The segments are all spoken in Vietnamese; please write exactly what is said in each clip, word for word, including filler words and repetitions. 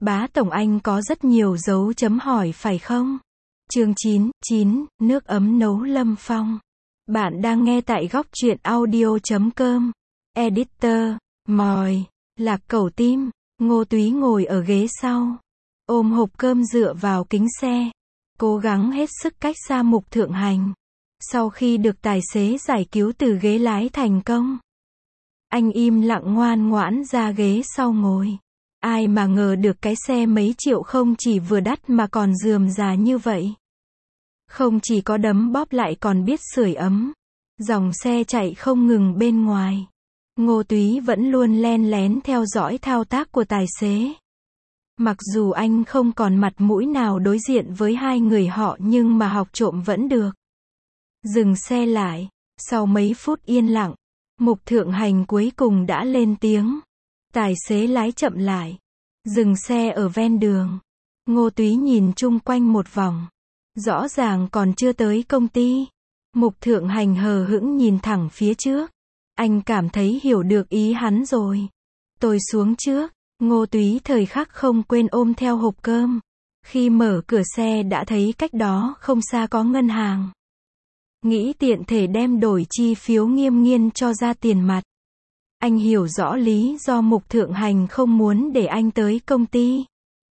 Bá tổng anh có rất nhiều dấu chấm hỏi phải không? Chương chín, chín, nước ấm nấu Lâm Phong. Bạn đang nghe tại góc truyện audio chấm com. Editor, mòi, lạc cẩu tim. Ngô Túy ngồi ở ghế sau, ôm hộp cơm dựa vào kính xe, cố gắng hết sức cách xa Mục Thượng Hành. Sau khi được tài xế giải cứu từ ghế lái thành công, anh im lặng ngoan ngoãn ra ghế sau ngồi. Ai mà ngờ được cái xe mấy triệu không chỉ vừa đắt mà còn rườm rà như vậy. Không chỉ có đấm bóp lại còn biết sưởi ấm. Dòng xe chạy không ngừng bên ngoài. Ngô Túy vẫn luôn len lén theo dõi thao tác của tài xế. Mặc dù anh không còn mặt mũi nào đối diện với hai người họ nhưng mà học trộm vẫn được. Dừng xe lại. Sau mấy phút yên lặng, Mục Thượng Hành cuối cùng đã lên tiếng. Tài xế lái chậm lại, dừng xe ở ven đường. Ngô Túy nhìn chung quanh một vòng. Rõ ràng còn chưa tới công ty. Mục Thượng Hành hờ hững nhìn thẳng phía trước. Anh cảm thấy hiểu được ý hắn rồi. Tôi xuống trước. Ngô Túy thời khắc không quên ôm theo hộp cơm. Khi mở cửa xe đã thấy cách đó không xa có ngân hàng. Nghĩ tiện thể đem đổi chi phiếu nghiêm nghiên cho ra tiền mặt. Anh hiểu rõ lý do Mục Thượng Hành không muốn để anh tới công ty.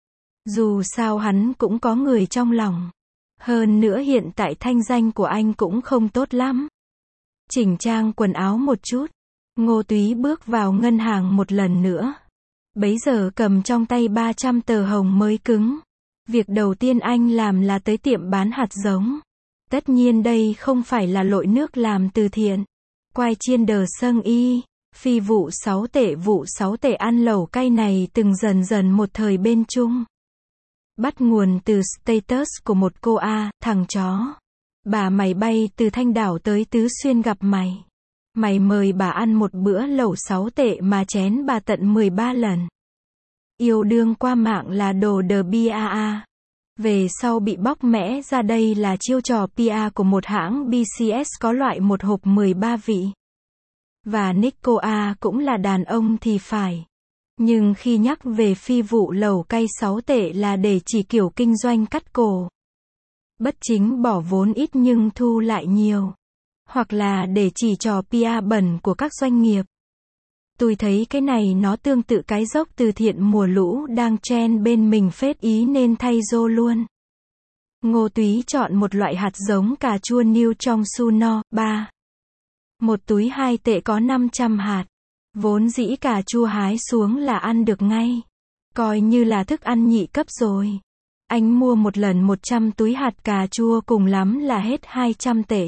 Dù sao hắn cũng có người trong lòng. Hơn nữa hiện tại thanh danh của anh cũng không tốt lắm. Chỉnh trang quần áo một chút, Ngô Túy bước vào ngân hàng một lần nữa. Bấy giờ cầm trong tay ba trăm tờ hồng mới cứng. Việc đầu tiên anh làm là tới tiệm bán hạt giống. Tất nhiên đây không phải là lội nước làm từ thiện. Quai chiên đờ sâng y. Phi vụ sáu tệ vụ sáu tệ ăn lẩu cay này từng dần dần một thời bên chung. Bắt nguồn từ status của một cô A, thằng chó. Bà mày bay từ Thanh Đảo tới Tứ Xuyên gặp mày. Mày mời bà ăn một bữa lẩu sáu tệ mà chén bà tận mười ba lần. Yêu đương qua mạng là đồ đờ bia a. Về sau bị bóc mẽ ra đây là chiêu trò pê e của một hãng bê xê ét có loại một hộp mười ba vị. Và Nico A cũng là đàn ông thì phải. Nhưng khi nhắc về phi vụ lẩu cay sáu tệ là để chỉ kiểu kinh doanh cắt cổ. Bất chính bỏ vốn ít nhưng thu lại nhiều. Hoặc là để chỉ trò pê e bẩn của các doanh nghiệp. Tôi thấy cái này nó tương tự cái dốc từ thiện mùa lũ đang trend bên mình phết ý nên thay rô luôn. Ngô Túy chọn một loại hạt giống cà chua New trong su no, ba. Một túi hai tệ có năm trăm hạt. Vốn dĩ cà chua hái xuống là ăn được ngay. Coi như là thức ăn nhị cấp rồi. Anh mua một lần một trăm túi hạt cà chua cùng lắm là hết hai trăm tệ.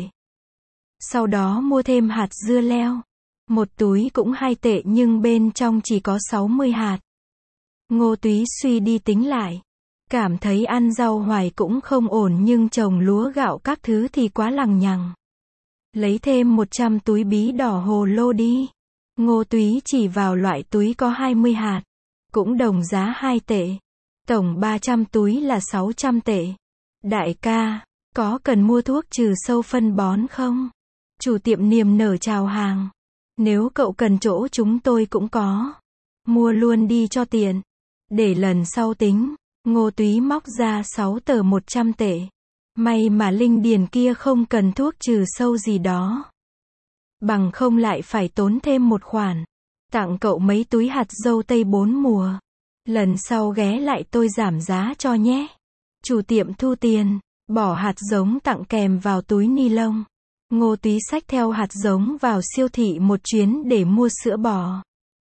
Sau đó mua thêm hạt dưa leo. Một túi cũng hai tệ nhưng bên trong chỉ có sáu mươi hạt. Ngô Túy suy đi tính lại. Cảm thấy ăn rau hoài cũng không ổn nhưng trồng lúa gạo các thứ thì quá lằng nhằng. Lấy thêm một trăm túi bí đỏ hồ lô đi. Ngô Túy chỉ vào loại túi có hai mươi hạt. Cũng đồng giá hai tệ. Tổng ba trăm túi là sáu trăm tệ. Đại ca, có cần mua thuốc trừ sâu phân bón không? Chủ tiệm niềm nở chào hàng. Nếu cậu cần chỗ chúng tôi cũng có. Mua luôn đi cho tiện. Để lần sau tính. Ngô Túy móc ra sáu tờ một trăm tệ. May mà Linh Điền kia không cần thuốc trừ sâu gì đó. Bằng không lại phải tốn thêm một khoản. Tặng cậu mấy túi hạt dâu tây bốn mùa. Lần sau ghé lại tôi giảm giá cho nhé. Chủ tiệm thu tiền. Bỏ hạt giống tặng kèm vào túi ni lông. Ngô Túy xách theo hạt giống vào siêu thị một chuyến để mua sữa bò.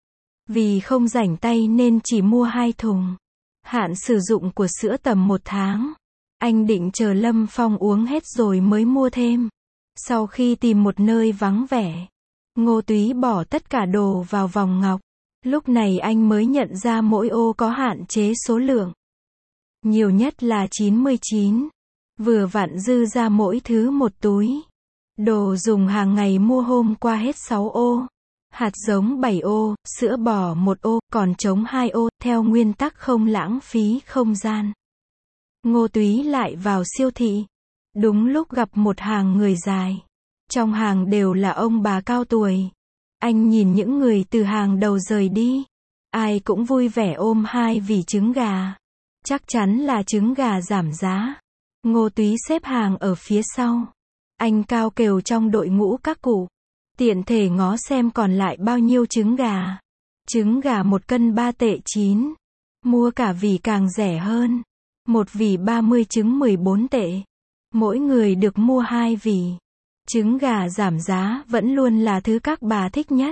Vì không rảnh tay nên chỉ mua hai thùng. Hạn sử dụng của sữa tầm một tháng. Anh định chờ Lâm Phong uống hết rồi mới mua thêm. Sau khi tìm một nơi vắng vẻ, Ngô Túy bỏ tất cả đồ vào vòng ngọc. Lúc này anh mới nhận ra mỗi ô có hạn chế số lượng. Nhiều nhất là chín mươi chín. Vừa vặn dư ra mỗi thứ một túi. Đồ dùng hàng ngày mua hôm qua hết sáu ô. Hạt giống bảy ô, sữa bò một ô, còn trống hai ô, theo nguyên tắc không lãng phí không gian. Ngô Túy lại vào siêu thị. Đúng lúc gặp một hàng người dài. Trong hàng đều là ông bà cao tuổi. Anh nhìn những người từ hàng đầu rời đi. Ai cũng vui vẻ ôm hai vỉ trứng gà. Chắc chắn là trứng gà giảm giá. Ngô Túy xếp hàng ở phía sau. Anh cao kèo trong đội ngũ các cụ. Tiện thể ngó xem còn lại bao nhiêu trứng gà. Trứng gà một cân ba tệ chín. Mua cả vỉ càng rẻ hơn. Một vỉ ba mươi trứng mười bốn tệ. Mỗi người được mua hai vỉ. Trứng gà giảm giá vẫn luôn là thứ các bà thích nhất.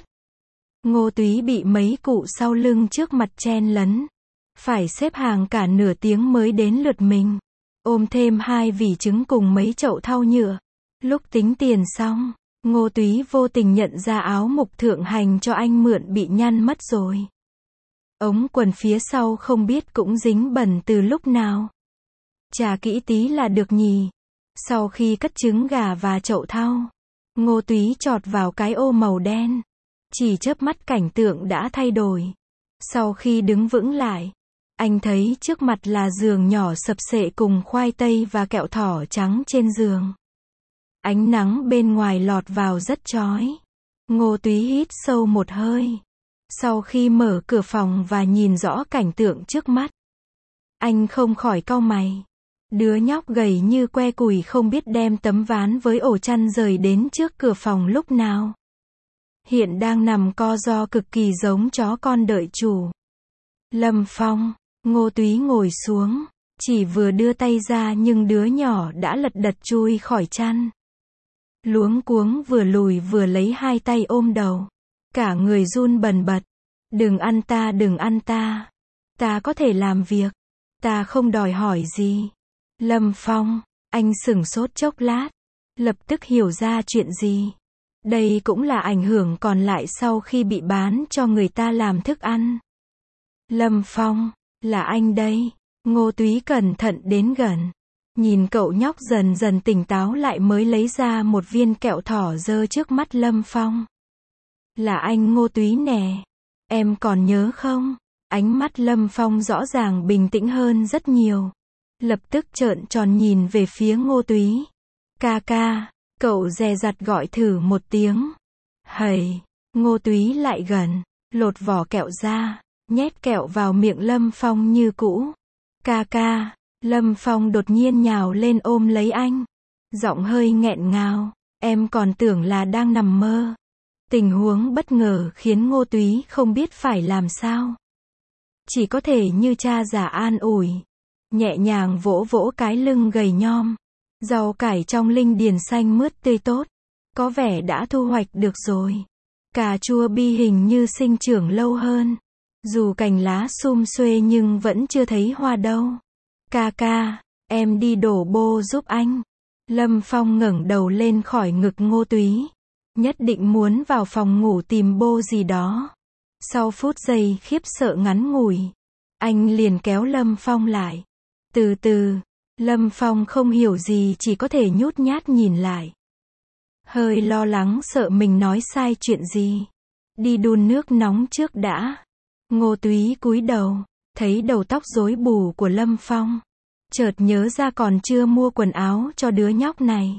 Ngô Túy bị mấy cụ sau lưng trước mặt chen lấn. Phải xếp hàng cả nửa tiếng mới đến lượt mình. Ôm thêm hai vỉ trứng cùng mấy chậu thau nhựa. Lúc tính tiền xong, Ngô Túy vô tình nhận ra áo mục thượng hành cho anh mượn bị nhăn mất rồi. Ống quần phía sau không biết cũng dính bẩn từ lúc nào. Chà kỹ tí là được nhỉ. Sau khi cất trứng gà và chậu thau, Ngô Túy chọt vào cái ô màu đen. Chỉ chớp mắt cảnh tượng đã thay đổi. Sau khi đứng vững lại, anh thấy trước mặt là giường nhỏ sập xệ cùng khoai tây và kẹo thỏ trắng trên giường. Ánh nắng bên ngoài lọt vào rất chói. Ngô Túy hít sâu một hơi. Sau khi mở cửa phòng và nhìn rõ cảnh tượng trước mắt, anh không khỏi cau mày. Đứa nhóc gầy như que củi không biết đem tấm ván với ổ chăn rời đến trước cửa phòng lúc nào. Hiện đang nằm co ro cực kỳ giống chó con đợi chủ. Lâm Phong, Ngô Túy ngồi xuống, chỉ vừa đưa tay ra nhưng đứa nhỏ đã lật đật chui khỏi chăn. Luống cuống vừa lùi vừa lấy hai tay ôm đầu. Cả người run bần bật. Đừng ăn ta, đừng ăn ta. Ta có thể làm việc. Ta không đòi hỏi gì. Lâm Phong, anh sửng sốt chốc lát. Lập tức hiểu ra chuyện gì. Đây cũng là ảnh hưởng còn lại sau khi bị bán cho người ta làm thức ăn. Lâm Phong, là anh đây. Ngô Túy cẩn thận đến gần. Nhìn cậu nhóc dần dần tỉnh táo lại mới lấy ra một viên kẹo thỏ giơ trước mắt Lâm Phong. Là anh Ngô Túy nè. Em còn nhớ không? Ánh mắt Lâm Phong rõ ràng bình tĩnh hơn rất nhiều. Lập tức trợn tròn nhìn về phía Ngô Túy. Ca ca, cậu dè dặt gọi thử một tiếng. Hầy, Ngô Túy lại gần, lột vỏ kẹo ra, nhét kẹo vào miệng Lâm Phong như cũ. Ca ca, Lâm Phong đột nhiên nhào lên ôm lấy anh. Giọng hơi nghẹn ngào, em còn tưởng là đang nằm mơ. Tình huống bất ngờ khiến Ngô Túy không biết phải làm sao. Chỉ có thể như cha già an ủi. Nhẹ nhàng vỗ vỗ cái lưng gầy nhom. Rau cải trong linh điền xanh mướt tươi tốt. Có vẻ đã thu hoạch được rồi. Cà chua bi hình như sinh trưởng lâu hơn. Dù cành lá sum xuê nhưng vẫn chưa thấy hoa đâu. Ca ca, em đi đổ bô giúp anh. Lâm Phong ngẩng đầu lên khỏi ngực Ngô Túy. Nhất định muốn vào phòng ngủ tìm bô gì đó. Sau phút giây khiếp sợ ngắn ngủi, anh liền kéo Lâm Phong lại. Từ từ, Lâm Phong không hiểu gì chỉ có thể nhút nhát nhìn lại. Hơi lo lắng sợ mình nói sai chuyện gì. Đi đun nước nóng trước đã. Ngô Túy cúi đầu, thấy đầu tóc rối bù của Lâm Phong. Chợt nhớ ra còn chưa mua quần áo cho đứa nhóc này.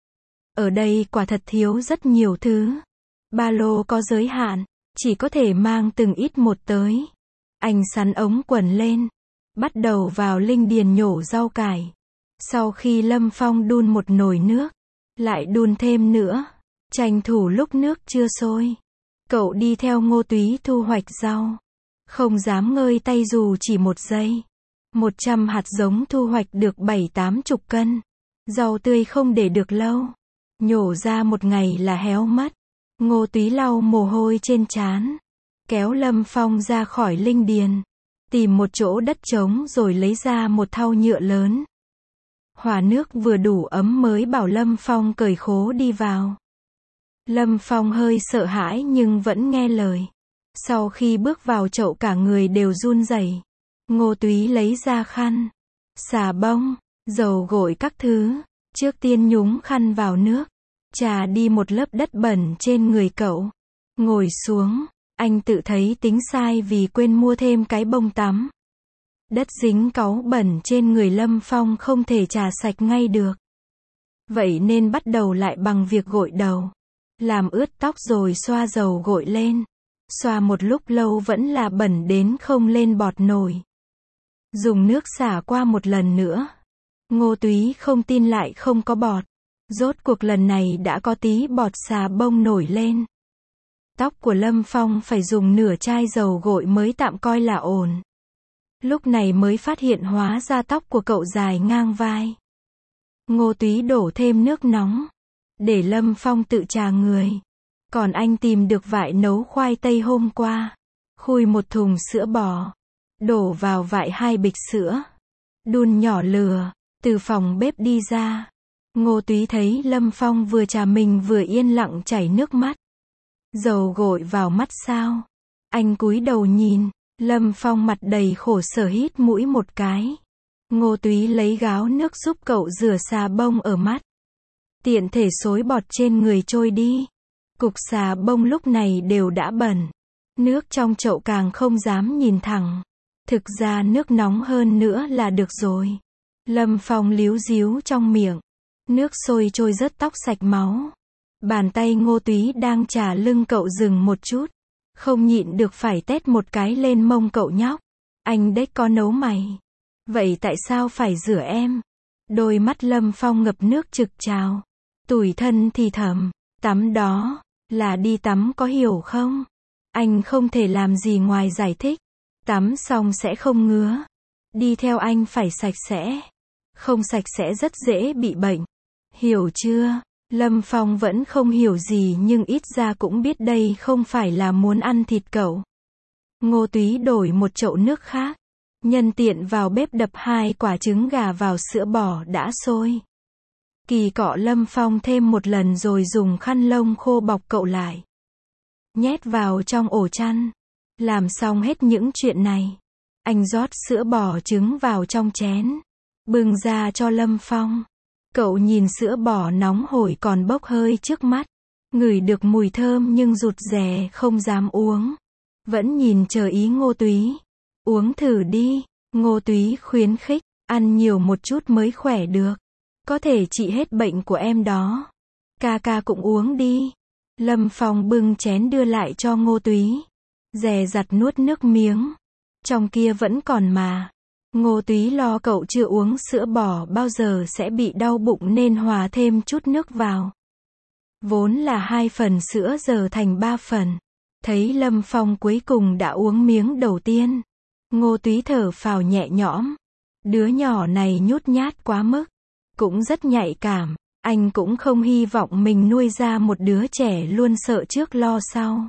Ở đây quả thật thiếu rất nhiều thứ. Ba lô có giới hạn, chỉ có thể mang từng ít một tới. Anh sắn ống quần lên, bắt đầu vào linh điền nhổ rau cải. Sau khi Lâm Phong đun một nồi nước, lại đun thêm nữa, tranh thủ lúc nước chưa sôi. Cậu đi theo Ngô Túy thu hoạch rau. Không dám ngơi tay dù chỉ một giây. Một trăm hạt giống thu hoạch được bảy tám chục cân. Rau tươi không để được lâu. Nhổ ra một ngày là héo mất. Ngô Túy lau mồ hôi trên trán. Kéo Lâm Phong ra khỏi linh điền. Tìm một chỗ đất trống rồi lấy ra một thau nhựa lớn. Hòa nước vừa đủ ấm mới bảo Lâm Phong cởi khố đi vào. Lâm Phong hơi sợ hãi nhưng vẫn nghe lời. Sau khi bước vào chậu cả người đều run rẩy. Ngô Túy lấy ra khăn, xà bông, dầu gội các thứ. Trước tiên nhúng khăn vào nước, chà đi một lớp đất bẩn trên người cậu. Ngồi xuống, anh tự thấy tính sai vì quên mua thêm cái bông tắm. Đất dính cáu bẩn trên người Lâm Phong không thể chà sạch ngay được. Vậy nên bắt đầu lại bằng việc gội đầu. Làm ướt tóc rồi xoa dầu gội lên. xoa một lúc lâu vẫn là bẩn đến không lên bọt nổi. Dùng nước xả qua một lần nữa. Ngô Túy không tin lại không có bọt. Rốt cuộc lần này đã có tí bọt xà bông nổi lên. Tóc của Lâm Phong phải dùng nửa chai dầu gội mới tạm coi là ổn. Lúc này mới phát hiện hóa ra tóc của cậu dài ngang vai. Ngô Túy đổ thêm nước nóng, để Lâm Phong tự chà người. Còn anh tìm được vại nấu khoai tây hôm qua. Khui một thùng sữa bò. Đổ vào vại hai bịch sữa. Đun nhỏ lửa. Từ phòng bếp đi ra. Ngô Túy thấy Lâm Phong vừa chà mình vừa yên lặng chảy nước mắt. Dầu gội vào mắt sao? Anh cúi đầu nhìn. Lâm Phong mặt đầy khổ sở hít mũi một cái. Ngô Túy lấy gáo nước giúp cậu rửa xà bông ở mắt. Tiện thể xối bọt trên người trôi đi. Cục xà bông lúc này đều đã bẩn. Nước trong chậu càng không dám nhìn thẳng. Thực ra nước nóng hơn nữa là được rồi. Lâm Phong líu díu trong miệng. Nước sôi trôi rớt tóc sạch máu. Bàn tay Ngô Túy đang chà lưng cậu dừng một chút. Không nhịn được phải tét một cái lên mông cậu nhóc. Anh đếch có nấu mày. Vậy tại sao phải rửa em? Đôi mắt Lâm Phong ngập nước trực trào. Tủi thân thì thầm. Tắm đó. Là đi tắm có hiểu không? Anh không thể làm gì ngoài giải thích. Tắm xong sẽ không ngứa. Đi theo anh phải sạch sẽ. Không sạch sẽ rất dễ bị bệnh. Hiểu chưa? Lâm Phong vẫn không hiểu gì nhưng ít ra cũng biết đây không phải là muốn ăn thịt cậu. Ngô Túy đổi một chậu nước khác. Nhân tiện vào bếp đập hai quả trứng gà vào sữa bò đã sôi. Kỳ cọ Lâm Phong thêm một lần rồi dùng khăn lông khô bọc cậu lại. Nhét vào trong ổ chăn. Làm xong hết những chuyện này. Anh rót sữa bò trứng vào trong chén. Bưng ra cho Lâm Phong. Cậu nhìn sữa bò nóng hổi còn bốc hơi trước mắt. Ngửi được mùi thơm nhưng rụt rè không dám uống. Vẫn nhìn chờ ý Ngô Túy. Uống thử đi. Ngô Túy khuyến khích. Ăn nhiều một chút mới khỏe được. Có thể trị hết bệnh của em đó. Ca ca cũng uống đi. Lâm Phong bưng chén đưa lại cho Ngô Túy. Dè dặt nuốt nước miếng. Trong kia vẫn còn mà. Ngô Túy lo cậu chưa uống sữa bò bao giờ sẽ bị đau bụng nên hòa thêm chút nước vào. Vốn là hai phần sữa giờ thành ba phần. Thấy Lâm Phong cuối cùng đã uống miếng đầu tiên. Ngô Túy thở phào nhẹ nhõm. Đứa nhỏ này nhút nhát quá mức. Cũng rất nhạy cảm. Anh cũng không hy vọng mình nuôi ra một đứa trẻ luôn sợ trước lo sau.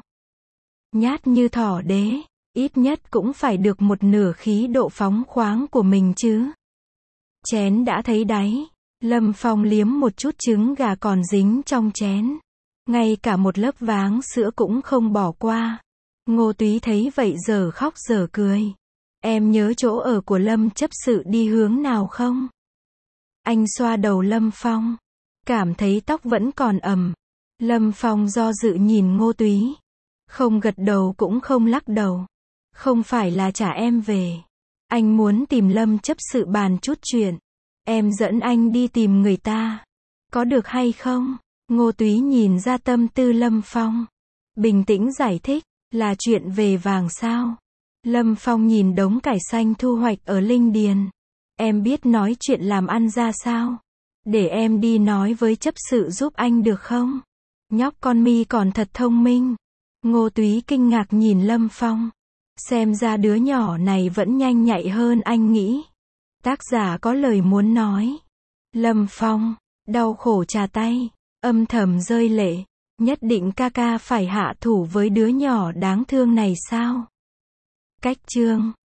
Nhát như thỏ đế. Ít nhất cũng phải được một nửa khí độ phóng khoáng của mình chứ. Chén đã thấy đáy. Lâm Phong liếm một chút trứng gà còn dính trong chén. Ngay cả một lớp váng sữa cũng không bỏ qua. Ngô Túy thấy vậy giờ khóc giờ cười. Em nhớ chỗ ở của Lâm chấp sự đi hướng nào không? Anh xoa đầu Lâm Phong. Cảm thấy tóc vẫn còn ẩm. Lâm Phong do dự nhìn Ngô Túy. Không gật đầu cũng không lắc đầu. Không phải là trả em về. Anh muốn tìm Lâm chấp sự bàn chút chuyện. Em dẫn anh đi tìm người ta. Có được hay không? Ngô Túy nhìn ra tâm tư Lâm Phong. Bình tĩnh giải thích. Là chuyện về vàng sao? Lâm Phong nhìn đống cải xanh thu hoạch ở Linh Điền. Em biết nói chuyện làm ăn ra sao? Để em đi nói với chấp sự giúp anh được không? Nhóc con mi còn thật thông minh. Ngô Túy kinh ngạc nhìn Lâm Phong. Xem ra đứa nhỏ này vẫn nhanh nhạy hơn anh nghĩ. Tác giả có lời muốn nói. Lâm Phong, đau khổ chà tay, âm thầm rơi lệ. Nhất định ca ca phải hạ thủ với đứa nhỏ đáng thương này sao? Cách chương